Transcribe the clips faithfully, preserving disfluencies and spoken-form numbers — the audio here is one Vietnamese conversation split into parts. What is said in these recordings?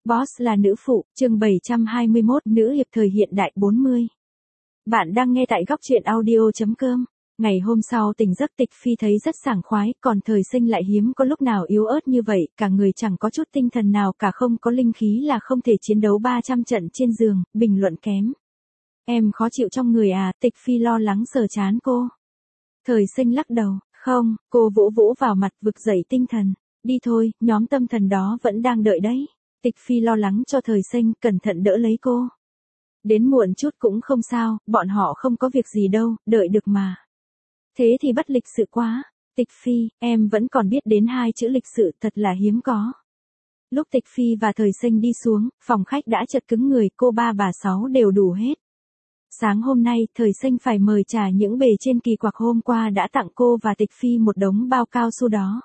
Boss là nữ phụ, chương bảy trăm hai mươi mốt, nữ hiệp thời hiện đại bốn mươi. Bạn đang nghe tại góc truyện audio chấm com. Ngày hôm sau tỉnh giấc Tịch Phi thấy rất sảng khoái, còn Thời Sinh lại hiếm có lúc nào yếu ớt như vậy, cả người chẳng có chút tinh thần nào cả, không có linh khí là không thể chiến đấu ba trăm trận trên giường, bình luận kém. Em khó chịu trong người à? Tịch Phi lo lắng sờ trán cô. Thời Sinh lắc đầu, không, cô vỗ vỗ vào mặt vực dậy tinh thần. Đi thôi, nhóm tâm thần đó vẫn đang đợi đấy. Tịch Phi lo lắng cho Thời Sinh, cẩn thận đỡ lấy cô. Đến muộn chút cũng không sao, bọn họ không có việc gì đâu, đợi được mà. Thế thì bất lịch sự quá. Tịch Phi, em vẫn còn biết đến hai chữ lịch sự, thật là hiếm có. Lúc Tịch Phi và Thời Sinh đi xuống, phòng khách đã chật cứng người, cô ba bà sáu đều đủ hết. Sáng hôm nay, Thời Sinh phải mời trả những bề trên kỳ quặc hôm qua đã tặng cô và Tịch Phi một đống bao cao su đó.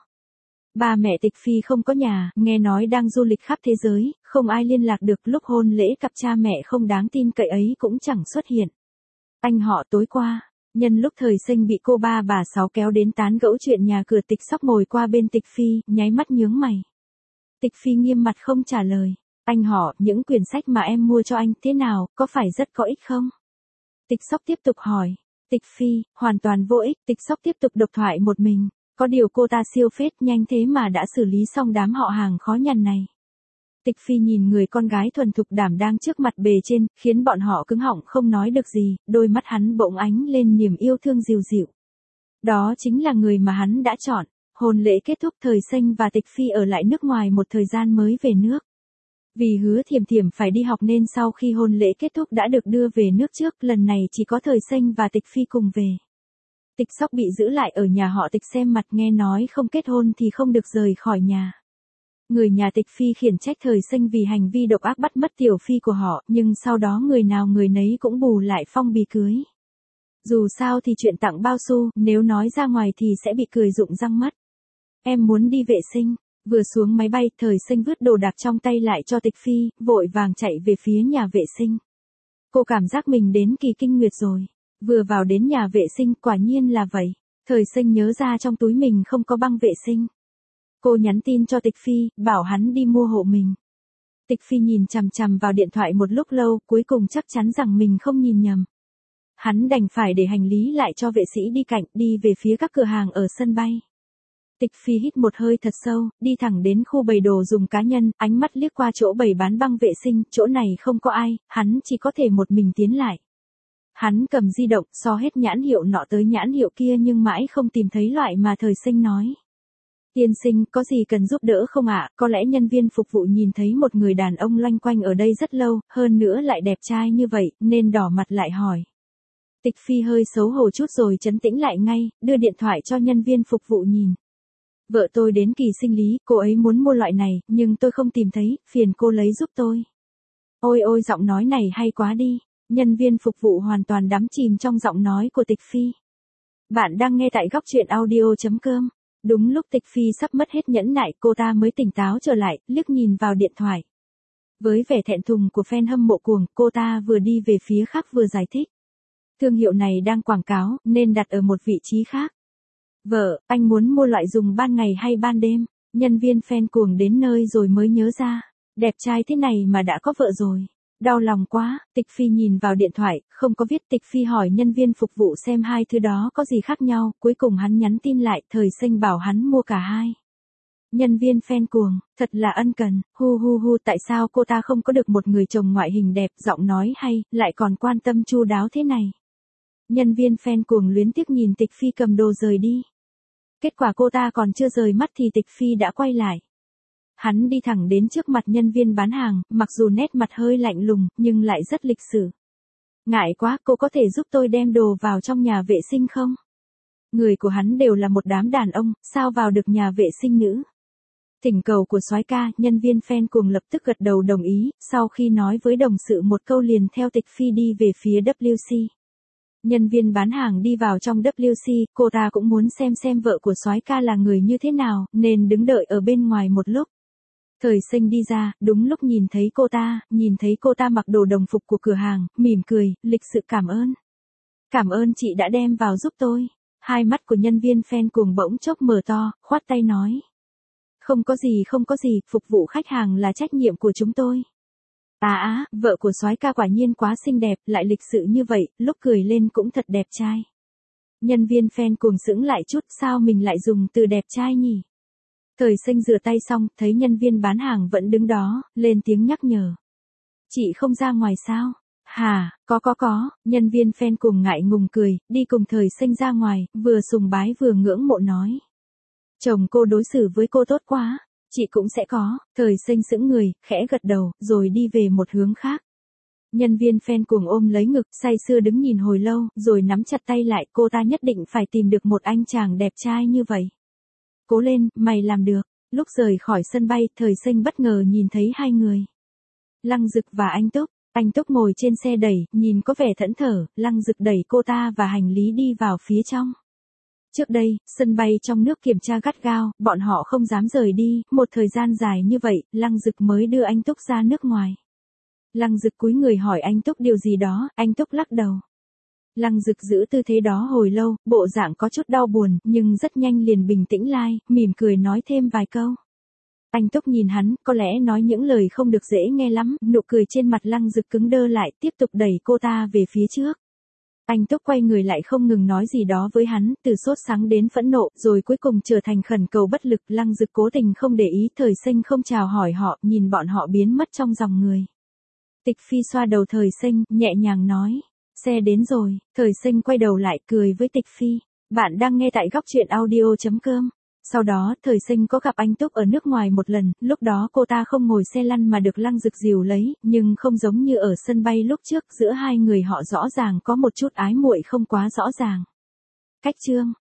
Ba mẹ Tịch Phi không có nhà, nghe nói đang du lịch khắp thế giới, không ai liên lạc được, lúc hôn lễ cặp cha mẹ không đáng tin cậy ấy cũng chẳng xuất hiện. Anh họ tối qua, nhân lúc Thời Sinh bị cô ba bà sáu kéo đến tán gẫu chuyện nhà cửa, Tịch Sóc ngồi qua bên Tịch Phi, nháy mắt nhướng mày. Tịch Phi nghiêm mặt không trả lời. Anh họ, những quyển sách mà em mua cho anh thế nào, có phải rất có ích không? Tịch Sóc tiếp tục hỏi. Tịch Phi, hoàn toàn vô ích. Tịch Sóc tiếp tục độc thoại một mình. Có điều cô ta siêu phết, nhanh thế mà đã xử lý xong đám họ hàng khó nhằn này. Tịch Phi nhìn người con gái thuần thục đảm đang trước mặt bề trên, khiến bọn họ cứng họng không nói được gì, đôi mắt hắn bỗng ánh lên niềm yêu thương dịu dịu. Đó chính là người mà hắn đã chọn. Hôn lễ kết thúc, Thời Sinh và Tịch Phi ở lại nước ngoài một thời gian mới về nước. Vì Hứa Thiểm Thiểm phải đi học nên sau khi hôn lễ kết thúc đã được đưa về nước trước, lần này chỉ có Thời Sinh và Tịch Phi cùng về. Tịch Sóc bị giữ lại ở nhà họ Tịch xem mặt, nghe nói không kết hôn thì không được rời khỏi nhà. Người nhà Tịch Phi khiển trách Thời Sinh vì hành vi độc ác bắt mất tiểu phi của họ, nhưng sau đó người nào người nấy cũng bù lại phong bì cưới. Dù sao thì chuyện tặng bao xu, nếu nói ra ngoài thì sẽ bị cười rụng răng mất. Em muốn đi vệ sinh. Vừa xuống máy bay, Thời Sinh vứt đồ đạc trong tay lại cho Tịch Phi, vội vàng chạy về phía nhà vệ sinh. Cô cảm giác mình đến kỳ kinh nguyệt rồi. Vừa vào đến nhà vệ sinh, quả nhiên là vậy. Thời Sinh nhớ ra trong túi mình không có băng vệ sinh. Cô nhắn tin cho Tịch Phi, bảo hắn đi mua hộ mình. Tịch Phi nhìn chằm chằm vào điện thoại một lúc lâu, cuối cùng chắc chắn rằng mình không nhìn nhầm. Hắn đành phải để hành lý lại cho vệ sĩ đi cạnh, đi về phía các cửa hàng ở sân bay. Tịch Phi hít một hơi thật sâu, đi thẳng đến khu bày đồ dùng cá nhân, ánh mắt liếc qua chỗ bày bán băng vệ sinh, chỗ này không có ai, hắn chỉ có thể một mình tiến lại. Hắn cầm di động, so hết nhãn hiệu nọ tới nhãn hiệu kia nhưng mãi không tìm thấy loại mà Thời Sinh nói. Tiên sinh, có gì cần giúp đỡ không ạ? Có lẽ nhân viên phục vụ nhìn thấy một người đàn ông loanh quanh ở đây rất lâu, hơn nữa lại đẹp trai như vậy, nên đỏ mặt lại hỏi. Tịch Phi hơi xấu hổ chút rồi trấn tĩnh lại ngay, đưa điện thoại cho nhân viên phục vụ nhìn. Vợ tôi đến kỳ sinh lý, cô ấy muốn mua loại này, nhưng tôi không tìm thấy, phiền cô lấy giúp tôi. Ôi ôi, giọng nói này hay quá đi. Nhân viên phục vụ hoàn toàn đắm chìm trong giọng nói của Tịch Phi. Bạn đang nghe tại góc truyện audio chấm com. Đúng lúc Tịch Phi sắp mất hết nhẫn nại, cô ta mới tỉnh táo trở lại, liếc nhìn vào điện thoại. Với vẻ thẹn thùng của fan hâm mộ cuồng, cô ta vừa đi về phía khác vừa giải thích. Thương hiệu này đang quảng cáo, nên đặt ở một vị trí khác. Vợ, anh muốn mua loại dùng ban ngày hay ban đêm? Nhân viên fan cuồng đến nơi rồi mới nhớ ra. Đẹp trai thế này mà đã có vợ rồi. Đau lòng quá. Tịch Phi nhìn vào điện thoại, không có viết. Tịch Phi hỏi nhân viên phục vụ xem hai thứ đó có gì khác nhau, cuối cùng hắn nhắn tin lại, Thời Sinh bảo hắn mua cả hai. Nhân viên fan cuồng, thật là ân cần, hu hu hu, tại sao cô ta không có được một người chồng ngoại hình đẹp, giọng nói hay, lại còn quan tâm chu đáo thế này. Nhân viên fan cuồng luyến tiếc nhìn Tịch Phi cầm đồ rời đi. Kết quả cô ta còn chưa rời mắt thì Tịch Phi đã quay lại. Hắn đi thẳng đến trước mặt nhân viên bán hàng, mặc dù nét mặt hơi lạnh lùng, nhưng lại rất lịch sự. Ngại quá, cô có thể giúp tôi đem đồ vào trong nhà vệ sinh không? Người của hắn đều là một đám đàn ông, sao vào được nhà vệ sinh nữ? Thỉnh cầu của soái ca, nhân viên fan cuồng lập tức gật đầu đồng ý, sau khi nói với đồng sự một câu liền theo Tịch Phi đi về phía W C. Nhân viên bán hàng đi vào trong W C, cô ta cũng muốn xem xem vợ của soái ca là người như thế nào, nên đứng đợi ở bên ngoài một lúc. Thời Sinh đi ra, đúng lúc nhìn thấy cô ta, nhìn thấy cô ta mặc đồ đồng phục của cửa hàng, mỉm cười, lịch sự cảm ơn. Cảm ơn chị đã đem vào giúp tôi. Hai mắt của nhân viên fan cuồng bỗng chốc mở to, khoát tay nói. Không có gì không có gì, phục vụ khách hàng là trách nhiệm của chúng tôi. À á, vợ của soái ca quả nhiên quá xinh đẹp, lại lịch sự như vậy, lúc cười lên cũng thật đẹp trai. Nhân viên fan cuồng sững lại chút, sao mình lại dùng từ đẹp trai nhỉ? Thời Sinh rửa tay xong, thấy nhân viên bán hàng vẫn đứng đó, lên tiếng nhắc nhở. Chị không ra ngoài sao? Hà, có có có, nhân viên fan cuồng ngại ngùng cười, đi cùng Thời Sinh ra ngoài, vừa sùng bái vừa ngưỡng mộ nói. Chồng cô đối xử với cô tốt quá, chị cũng sẽ có. Thời Sinh sững người, khẽ gật đầu, rồi đi về một hướng khác. Nhân viên fan cuồng ôm lấy ngực, say sưa đứng nhìn hồi lâu, rồi nắm chặt tay lại, cô ta nhất định phải tìm được một anh chàng đẹp trai như vậy. Cố lên, mày làm được. Lúc rời khỏi sân bay, Thời Sinh bất ngờ nhìn thấy hai người. Lăng Dực và anh Túc. Anh Túc ngồi trên xe đẩy, nhìn có vẻ thẫn thờ, Lăng Dực đẩy cô ta và hành lý đi vào phía trong. Trước đây, sân bay trong nước kiểm tra gắt gao, bọn họ không dám rời đi, một thời gian dài như vậy, Lăng Dực mới đưa anh Túc ra nước ngoài. Lăng Dực cúi người hỏi anh Túc điều gì đó, anh Túc lắc đầu. Lăng Dực giữ tư thế đó hồi lâu, bộ dạng có chút đau buồn, nhưng rất nhanh liền bình tĩnh lại, mỉm cười nói thêm vài câu. Anh Túc nhìn hắn, có lẽ nói những lời không được dễ nghe lắm, nụ cười trên mặt Lăng Dực cứng đơ lại, tiếp tục đẩy cô ta về phía trước. Anh Túc quay người lại không ngừng nói gì đó với hắn, từ sốt sắng đến phẫn nộ, rồi cuối cùng trở thành khẩn cầu bất lực. Lăng Dực cố tình không để ý, Thời Sinh không chào hỏi họ, nhìn bọn họ biến mất trong dòng người. Tịch Phi xoa đầu Thời Sinh, nhẹ nhàng nói, xe đến rồi. Thời Sinh quay đầu lại, cười với Tịch Phi. Bạn đang nghe tại góc truyện audio chấm com. Sau đó, Thời Sinh có gặp anh Túc ở nước ngoài một lần, lúc đó cô ta không ngồi xe lăn mà được Lăng Dực dìu lấy, nhưng không giống như ở sân bay lúc trước, giữa hai người họ rõ ràng có một chút ái muội không quá rõ ràng. Cách chương